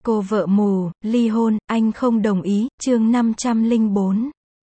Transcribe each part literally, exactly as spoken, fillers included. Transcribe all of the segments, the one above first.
Cô vợ mù, ly hôn, anh không đồng ý, chương năm trăm lẻ bốn.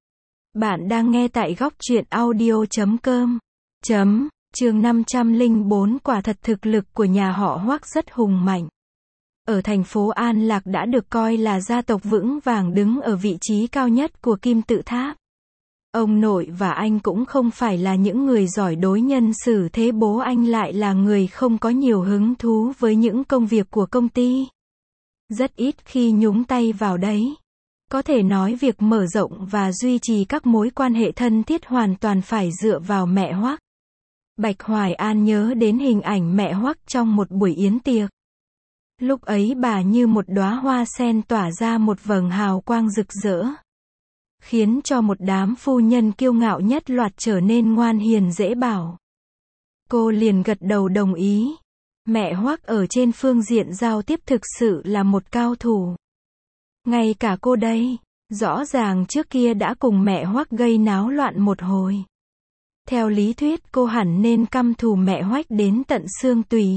Bạn đang nghe tại góc truyện audio chấm com. Chấm, chương năm trăm lẻ bốn. Quả thật thực lực của nhà họ Hoắc rất hùng mạnh. Ở thành phố An Lạc đã được coi là gia tộc vững vàng đứng ở vị trí cao nhất của kim tự tháp. Ông nội và anh cũng không phải là những người giỏi đối nhân xử thế, bố anh lại là người không có nhiều hứng thú với những công việc của công ty. Rất ít khi nhúng tay vào đấy. Có thể nói việc mở rộng và duy trì các mối quan hệ thân thiết hoàn toàn phải dựa vào mẹ Hoắc. Bạch Hoài An nhớ đến hình ảnh mẹ Hoắc trong một buổi yến tiệc. Lúc ấy bà như một đóa hoa sen tỏa ra một vầng hào quang rực rỡ, khiến cho một đám phu nhân kiêu ngạo nhất loạt trở nên ngoan hiền dễ bảo. Cô liền gật đầu đồng ý. Mẹ Hoắc ở trên phương diện giao tiếp thực sự là một cao thủ. Ngay cả cô đây, rõ ràng trước kia đã cùng mẹ Hoắc gây náo loạn một hồi. Theo lý thuyết cô hẳn nên căm thù mẹ Hoắc đến tận xương tủy.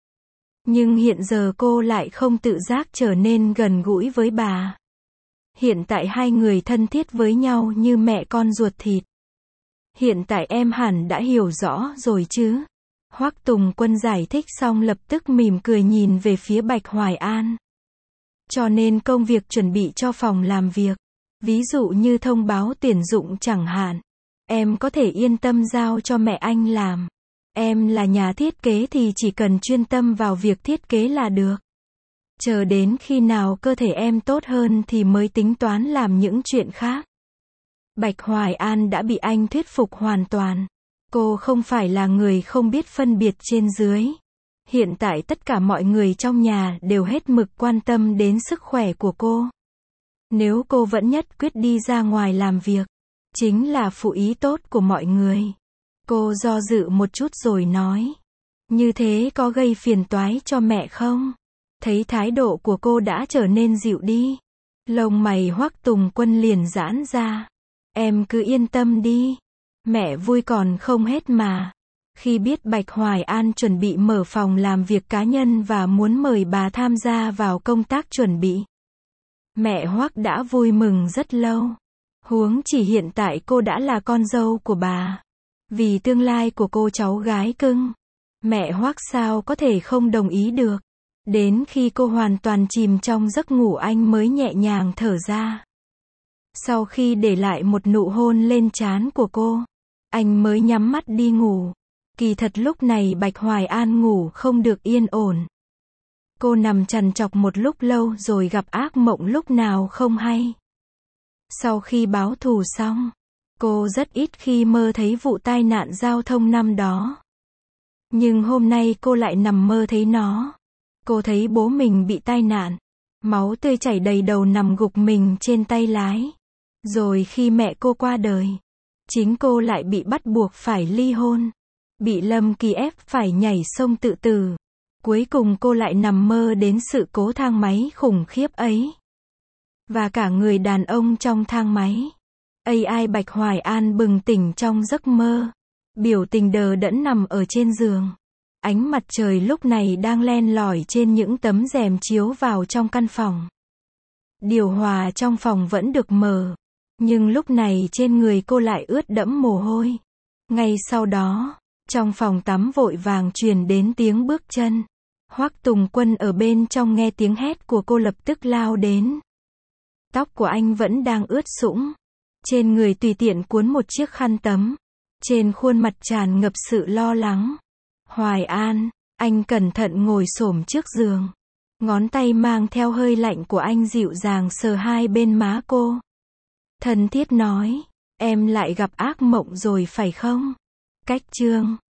Nhưng hiện giờ cô lại không tự giác trở nên gần gũi với bà. Hiện tại hai người thân thiết với nhau như mẹ con ruột thịt. Hiện tại em hẳn đã hiểu rõ rồi chứ? Hoắc Tùng Quân giải thích xong lập tức mỉm cười nhìn về phía Bạch Hoài An. Cho nên công việc chuẩn bị cho phòng làm việc, ví dụ như thông báo tuyển dụng chẳng hạn, em có thể yên tâm giao cho mẹ anh làm. Em là nhà thiết kế thì chỉ cần chuyên tâm vào việc thiết kế là được. Chờ đến khi nào cơ thể em tốt hơn thì mới tính toán làm những chuyện khác. Bạch Hoài An đã bị anh thuyết phục hoàn toàn. Cô không phải là người không biết phân biệt trên dưới. Hiện tại tất cả mọi người trong nhà đều hết mực quan tâm đến sức khỏe của cô. Nếu cô vẫn nhất quyết đi ra ngoài làm việc, chính là phụ ý tốt của mọi người. Cô do dự một chút rồi nói. Như thế có gây phiền toái cho mẹ không? Thấy thái độ của cô đã trở nên dịu đi. Lông mày Hoắc Tùng Quân liền giãn ra. Em cứ yên tâm đi. Mẹ vui còn không hết mà. Khi biết Bạch Hoài An chuẩn bị mở phòng làm việc cá nhân và muốn mời bà tham gia vào công tác chuẩn bị, mẹ Hoắc đã vui mừng rất lâu. Huống chỉ hiện tại cô đã là con dâu của bà. Vì tương lai của cô cháu gái cưng, mẹ Hoắc sao có thể không đồng ý được. Đến khi cô hoàn toàn chìm trong giấc ngủ anh mới nhẹ nhàng thở ra. Sau khi để lại một nụ hôn lên trán của cô, anh mới nhắm mắt đi ngủ. Kỳ thật lúc này Bạch Hoài An ngủ không được yên ổn. Cô nằm trằn trọc một lúc lâu rồi gặp ác mộng lúc nào không hay. Sau khi báo thù xong, cô rất ít khi mơ thấy vụ tai nạn giao thông năm đó. Nhưng hôm nay cô lại nằm mơ thấy nó. Cô thấy bố mình bị tai nạn, máu tươi chảy đầy đầu nằm gục mình trên tay lái. Rồi khi mẹ cô qua đời, chính cô lại bị bắt buộc phải ly hôn. Bị Lâm Kỳ ép phải nhảy sông tự tử. Cuối cùng cô lại nằm mơ đến sự cố thang máy khủng khiếp ấy. Và cả người đàn ông trong thang máy. a i Bạch Hoài An bừng tỉnh trong giấc mơ. Biểu tình đờ đẫn nằm ở trên giường. Ánh mặt trời lúc này đang len lỏi trên những tấm rèm chiếu vào trong căn phòng. Điều hòa trong phòng vẫn được mở. Nhưng lúc này trên người cô lại ướt đẫm mồ hôi. Ngay sau đó, trong phòng tắm vội vàng truyền đến tiếng bước chân. Hoắc Tùng Quân ở bên trong nghe tiếng hét của cô lập tức lao đến. Tóc của anh vẫn đang ướt sũng. Trên người tùy tiện cuốn một chiếc khăn tắm. Trên khuôn mặt tràn ngập sự lo lắng. Hoài An, anh cẩn thận ngồi xổm trước giường. Ngón tay mang theo hơi lạnh của anh dịu dàng sờ hai bên má cô. Thân thiết nói, em lại gặp ác mộng rồi phải không? Cách chương